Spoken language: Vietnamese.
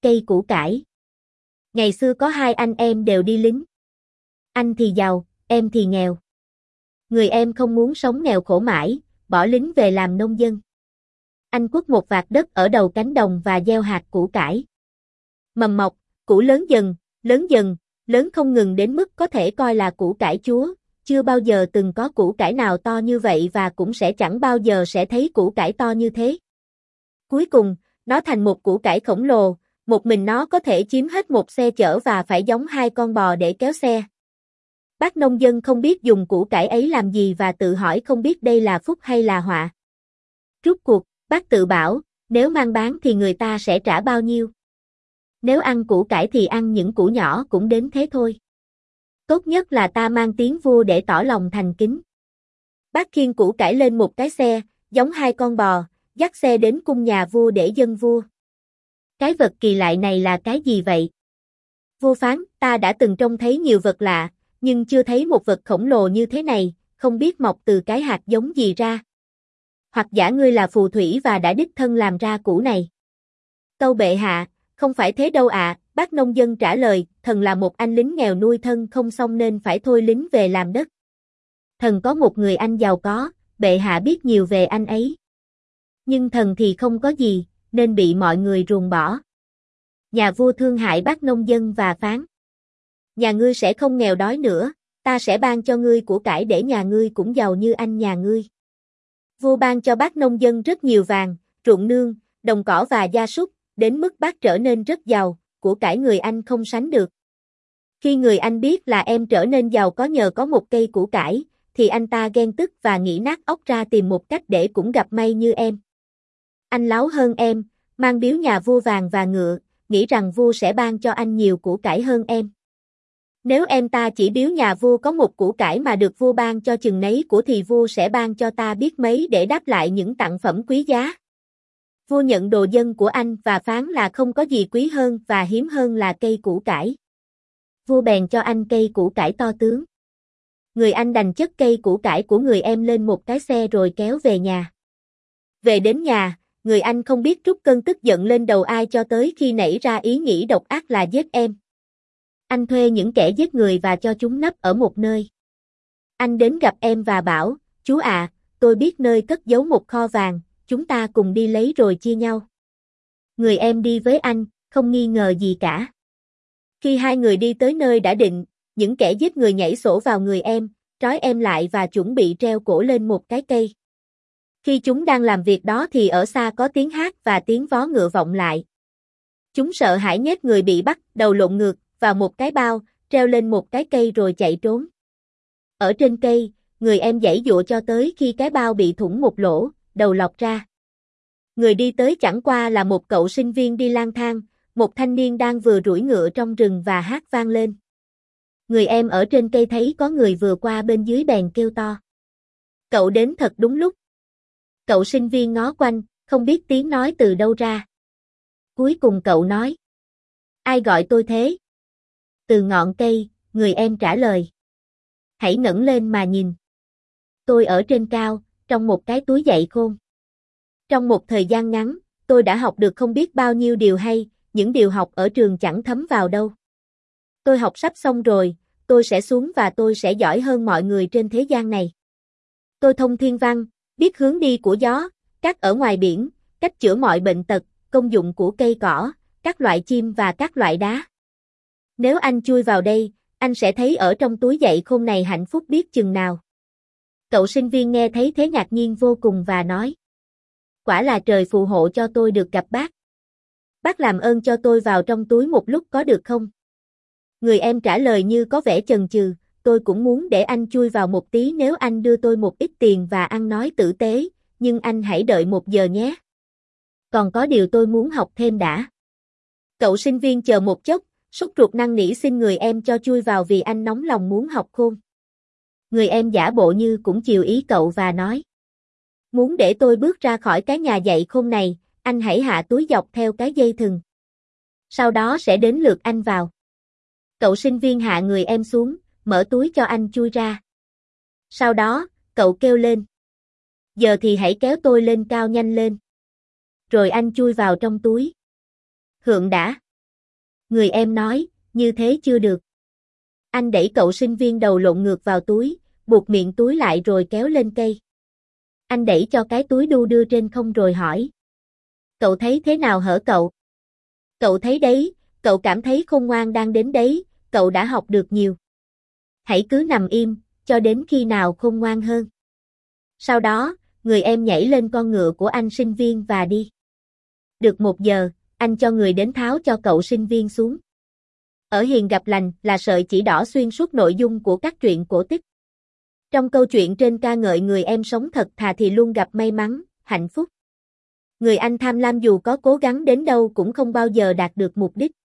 cây củ cải. Ngày xưa có hai anh em đều đi lính. Anh thì giàu, em thì nghèo. Người em không muốn sống nghèo khổ mãi, bỏ lính về làm nông dân. Anh quất một vạt đất ở đầu cánh đồng và gieo hạt củ cải. Mầm mọc, củ lớn dần, lớn không ngừng đến mức có thể coi là củ cải chúa. Chưa bao giờ từng có củ cải nào to như vậy và cũng sẽ chẳng bao giờ sẽ thấy củ cải to như thế. Cuối cùng, nó thành một củ cải khổng lồ, một mình nó có thể chiếm hết một xe chở và phải giống hai con bò để kéo xe. Bác nông dân không biết dùng củ cải ấy làm gì và tự hỏi không biết đây là phúc hay là họa. Rút cuộc, bác tự bảo, nếu mang bán thì người ta sẽ trả bao nhiêu? Nếu ăn củ cải thì ăn những củ nhỏ cũng đến thế thôi. Tốt nhất là ta mang tiếng vua để tỏ lòng thành kính. Bác khiêng củ cải lên một cái xe, giống hai con bò, dắt xe đến cung nhà vua để dâng vua. Cái vật kỳ lạ này là cái gì vậy? Vua phán, ta đã từng trông thấy nhiều vật lạ, nhưng chưa thấy một vật khổng lồ như thế này, không biết mọc từ cái hạt giống gì ra. Hoặc giả ngươi là phù thủy và đã đích thân làm ra củ này. Tâu bệ hạ, không phải thế đâu ạ, bác nông dân trả lời, thần là một anh lính nghèo nuôi thân không xong nên phải thôi lính về làm đất. Thần có một người anh giàu có, bệ hạ biết nhiều về anh ấy. Nhưng thần thì không có gì, nên bị mọi người ruồng bỏ. Nhà vua thương hại bác nông dân và phán. Nhà ngươi sẽ không nghèo đói nữa, ta sẽ ban cho ngươi của cải để nhà ngươi cũng giàu như anh nhà ngươi. Vua ban cho bác nông dân rất nhiều vàng, ruộng nương, đồng cỏ và gia súc, đến mức bác trở nên rất giàu, của cải người anh không sánh được. Khi người anh biết là em trở nên giàu có nhờ có một cây củ cải, thì anh ta ghen tức và nghĩ nát óc ra tìm một cách để cũng gặp may như em. Anh láo hơn em, mang biếu nhà vua vàng và ngựa, nghĩ rằng vua sẽ ban cho anh nhiều củ cải hơn em. Nếu em ta chỉ biếu nhà vua có một củ cải mà được vua ban cho chừng nấy của thì vua sẽ ban cho ta biết mấy để đáp lại những tặng phẩm quý giá. Vua nhận đồ dân của anh và phán là không có gì quý hơn và hiếm hơn là cây củ cải. Vua bèn cho anh cây củ cải to tướng. Người anh đành chất cây củ cải của người em lên một cái xe rồi kéo về nhà. Về đến nhà, người anh không biết trút cơn tức giận lên đầu ai cho tới khi nảy ra ý nghĩ độc ác là giết em. Anh thuê những kẻ giết người và cho chúng nấp ở một nơi. Anh đến gặp em và bảo, chú à, tôi biết nơi cất giấu một kho vàng, chúng ta cùng đi lấy rồi chia nhau. Người em đi với anh, không nghi ngờ gì cả. Khi hai người đi tới nơi đã định, những kẻ giết người nhảy sổ vào người em, trói em lại và chuẩn bị treo cổ lên một cái cây. Khi chúng đang làm việc đó thì ở xa có tiếng hát và tiếng vó ngựa vọng lại. Chúng sợ hãi nhét người bị bắt, đầu lộn ngược, vào một cái bao, treo lên một cái cây rồi chạy trốn. Ở trên cây, người em giãy giụa cho tới khi cái bao bị thủng một lỗ, đầu lọt ra. Người đi tới chẳng qua là một cậu sinh viên đi lang thang, một thanh niên đang vừa đuổi ngựa trong rừng và hát vang lên. Người em ở trên cây thấy có người vừa qua bên dưới bèn kêu to. Cậu đến thật đúng lúc. Cậu sinh viên ngó quanh, không biết tiếng nói từ đâu ra. Cuối cùng cậu nói. Ai gọi tôi thế? Từ ngọn cây, người em trả lời. Hãy ngẩng lên mà nhìn. Tôi ở trên cao, trong một cái túi dạy khôn. Trong một thời gian ngắn, tôi đã học được không biết bao nhiêu điều hay, những điều học ở trường chẳng thấm vào đâu. Tôi học sắp xong rồi, tôi sẽ xuống và tôi sẽ giỏi hơn mọi người trên thế gian này. Tôi thông thiên văn, biết hướng đi của gió, cát ở ngoài biển, cách chữa mọi bệnh tật, công dụng của cây cỏ, các loại chim và các loại đá. Nếu anh chui vào đây, anh sẽ thấy ở trong túi dạy khôn này hạnh phúc biết chừng nào. Cậu sinh viên nghe thấy thế ngạc nhiên vô cùng và nói. Quả là trời phù hộ cho tôi được gặp bác. Bác làm ơn cho tôi vào trong túi một lúc có được không? Người em trả lời như có vẻ chần chừ, tôi cũng muốn để anh chui vào một tí nếu anh đưa tôi một ít tiền và ăn nói tử tế, nhưng anh hãy đợi 1 giờ nhé. Còn có điều tôi muốn học thêm đã. Cậu sinh viên chờ một chốc, sốt ruột năn nỉ xin người em cho chui vào vì anh nóng lòng muốn học khôn. Người em giả bộ như cũng chiều ý cậu và nói. Muốn để tôi bước ra khỏi cái nhà dạy khôn này, anh hãy hạ túi dọc theo cái dây thừng. Sau đó sẽ đến lượt anh vào. Cậu sinh viên hạ người em xuống, mở túi cho anh chui ra. Sau đó, cậu kêu lên. Giờ thì hãy kéo tôi lên cao nhanh lên. Rồi anh chui vào trong túi. Hượng đã. Người em nói, như thế chưa được. Anh đẩy cậu sinh viên đầu lộn ngược vào túi, buộc miệng túi lại rồi kéo lên cây. Anh đẩy cho cái túi đu đưa trên không rồi hỏi. Cậu thấy thế nào hở cậu? Cậu thấy đấy, cậu cảm thấy khôn ngoan đang đến đấy, cậu đã học được nhiều. Hãy cứ nằm im, cho đến khi nào khôn ngoan hơn. Sau đó, người em nhảy lên con ngựa của anh sinh viên và đi. Được 1 giờ, anh cho người đến tháo cho cậu sinh viên xuống. Ở Hiền gặp lành là sợi chỉ đỏ xuyên suốt nội dung của các truyện cổ tích. Trong câu chuyện trên ca ngợi người em sống thật thà thì luôn gặp may mắn, hạnh phúc. Người anh tham lam dù có cố gắng đến đâu cũng không bao giờ đạt được mục đích.